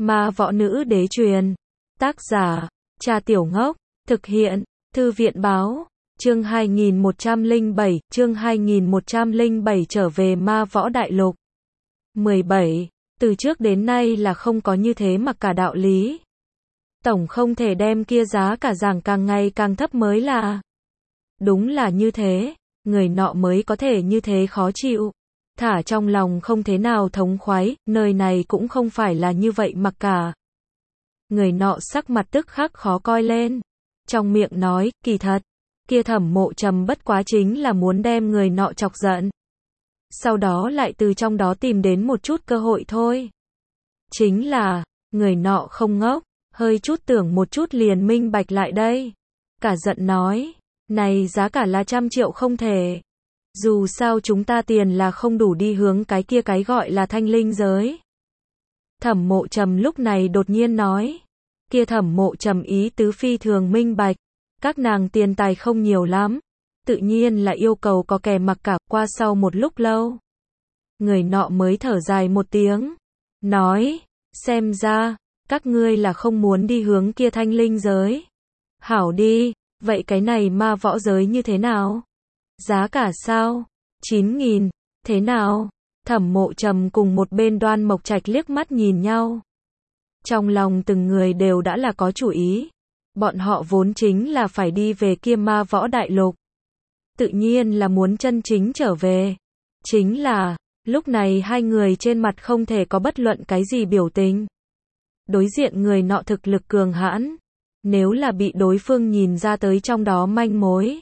Ma võ nữ đế truyền. Tác giả, Cha Tiểu Ngốc. Thực hiện, Thư viện báo. Chương 2107, chương 2107 trở về Ma Võ Đại Lục. 17. Từ trước đến nay là không có như thế mà cả đạo lý. Tổng không thể đem kia giá cả giảng càng ngày càng thấp mới là. Đúng là như thế, người nọ mới có thể như thế khó chịu. Thả trong lòng không thế nào thống khoái, nơi này cũng không phải là như vậy mặc cả. Người nọ sắc mặt tức khắc khó coi lên. Trong miệng nói, kỳ thật, kia Thẩm Mộ Trầm bất quá chính là muốn đem người nọ chọc giận. Sau đó lại từ trong đó tìm đến một chút cơ hội thôi. Chính là, người nọ không ngốc, hơi chút tưởng một chút liền minh bạch lại đây. Cả giận nói, này giá cả là 100 triệu không thể. Dù sao chúng ta tiền là không đủ đi hướng cái kia cái gọi là thanh linh giới. Thẩm Mộ Trầm lúc này đột nhiên nói. Kia Thẩm Mộ Trầm ý tứ phi thường minh bạch. Các nàng tiền tài không nhiều lắm. Tự nhiên là yêu cầu có kẻ mặc cả. Qua sau một lúc lâu, người nọ mới thở dài một tiếng. Nói, xem ra, các ngươi là không muốn đi hướng kia thanh linh giới. Hảo đi, vậy cái này ma võ giới như thế nào? Giá cả sao? 9.000, thế nào? Thẩm Mộ Trầm cùng một bên Đoan Mộc Trạch liếc mắt nhìn nhau. Trong lòng từng người đều đã là có chủ ý. Bọn họ vốn chính là phải đi về kia ma võ đại lục. Tự nhiên là muốn chân chính trở về. Chính là, lúc này hai người trên mặt không thể có bất luận cái gì biểu tình. Đối diện người nọ thực lực cường hãn. Nếu là bị đối phương nhìn ra tới trong đó manh mối,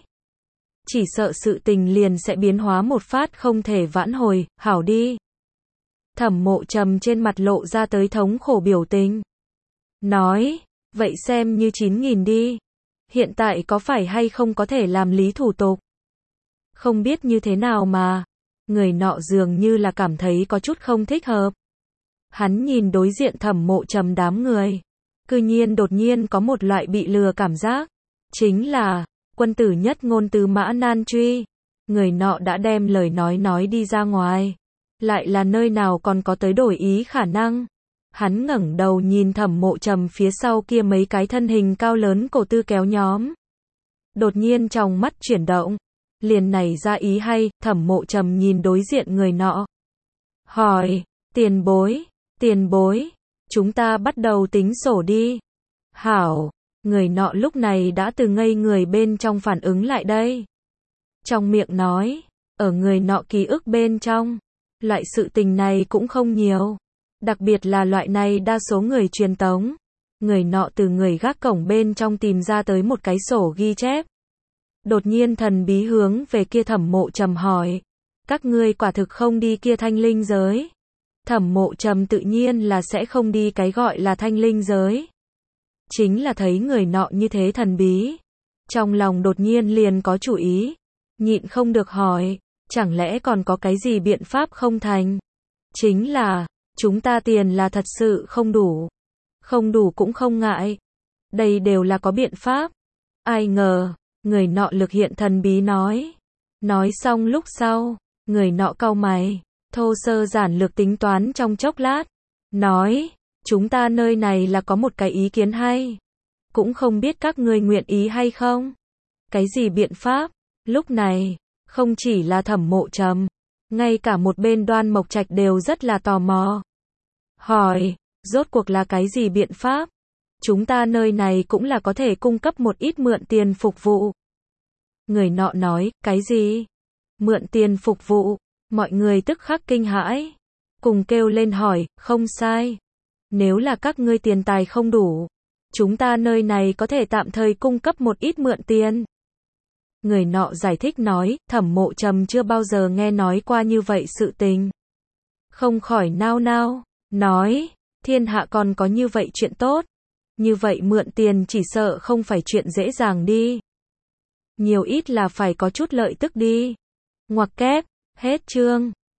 chỉ sợ sự tình liền sẽ biến hóa một phát không thể vãn hồi, hảo đi. Thẩm Mộ Trầm trên mặt lộ ra tới thống khổ biểu tình. Nói, vậy xem như 9.000 đi. Hiện tại có phải hay không có thể làm lý thủ tục? Không biết như thế nào mà. Người nọ dường như là cảm thấy có chút không thích hợp. Hắn nhìn đối diện Thẩm Mộ Trầm đám người. Cư nhiên đột nhiên có một loại bị lừa cảm giác. Chính là, quân tử nhất ngôn tứ mã nan truy. Người nọ đã đem lời nói đi ra ngoài. Lại là nơi nào còn có tới đổi ý khả năng. Hắn ngẩng đầu nhìn Thẩm Mộ Trầm phía sau kia mấy cái thân hình cao lớn cổ tư kéo nhóm. Đột nhiên trong mắt chuyển động. Liền nảy ra ý hay, Thẩm Mộ Trầm nhìn đối diện người nọ. Hỏi, tiền bối, chúng ta bắt đầu tính sổ đi. Hảo, người nọ lúc này đã từ ngây người bên trong phản ứng lại đây. Trong miệng nói, ở người nọ ký ức bên trong, loại sự tình này cũng không nhiều. Đặc biệt là loại này đa số người truyền tống. Người nọ từ người gác cổng bên trong tìm ra tới một cái sổ ghi chép. Đột nhiên thần bí hướng về kia Thẩm Mộ Trầm hỏi. Các ngươi quả thực không đi kia thanh linh giới. Thẩm Mộ Trầm tự nhiên là sẽ không đi cái gọi là thanh linh giới. Chính là thấy người nọ như thế thần bí. Trong lòng đột nhiên liền có chủ ý. Nhịn không được hỏi. Chẳng lẽ còn có cái gì biện pháp không thành? Chính là, chúng ta tiền là thật sự không đủ. Không đủ cũng không ngại. Đây đều là có biện pháp. Ai ngờ, người nọ lực hiện thần bí nói. Nói xong lúc sau, người nọ cau mày, thô sơ giản lược tính toán trong chốc lát. Nói, chúng ta nơi này là có một cái ý kiến hay. Cũng không biết các ngươi nguyện ý hay không. Cái gì biện pháp? Lúc này, không chỉ là Thẩm Mộ Trầm, ngay cả một bên Đoan Mộc Trạch đều rất là tò mò. Hỏi, rốt cuộc là cái gì biện pháp? Chúng ta nơi này cũng là có thể cung cấp một ít mượn tiền phục vụ. Người nọ nói, cái gì? Mượn tiền phục vụ. Mọi người tức khắc kinh hãi. Cùng kêu lên hỏi, không sai. Nếu là các ngươi tiền tài không đủ, chúng ta nơi này có thể tạm thời cung cấp một ít mượn tiền. Người nọ giải thích nói, Thẩm Mộ Trầm chưa bao giờ nghe nói qua như vậy sự tình. Không khỏi nao nao, nói, thiên hạ còn có như vậy chuyện tốt. Như vậy mượn tiền chỉ sợ không phải chuyện dễ dàng đi. Nhiều ít là phải có chút lợi tức đi. Ngoặc kép, hết chương.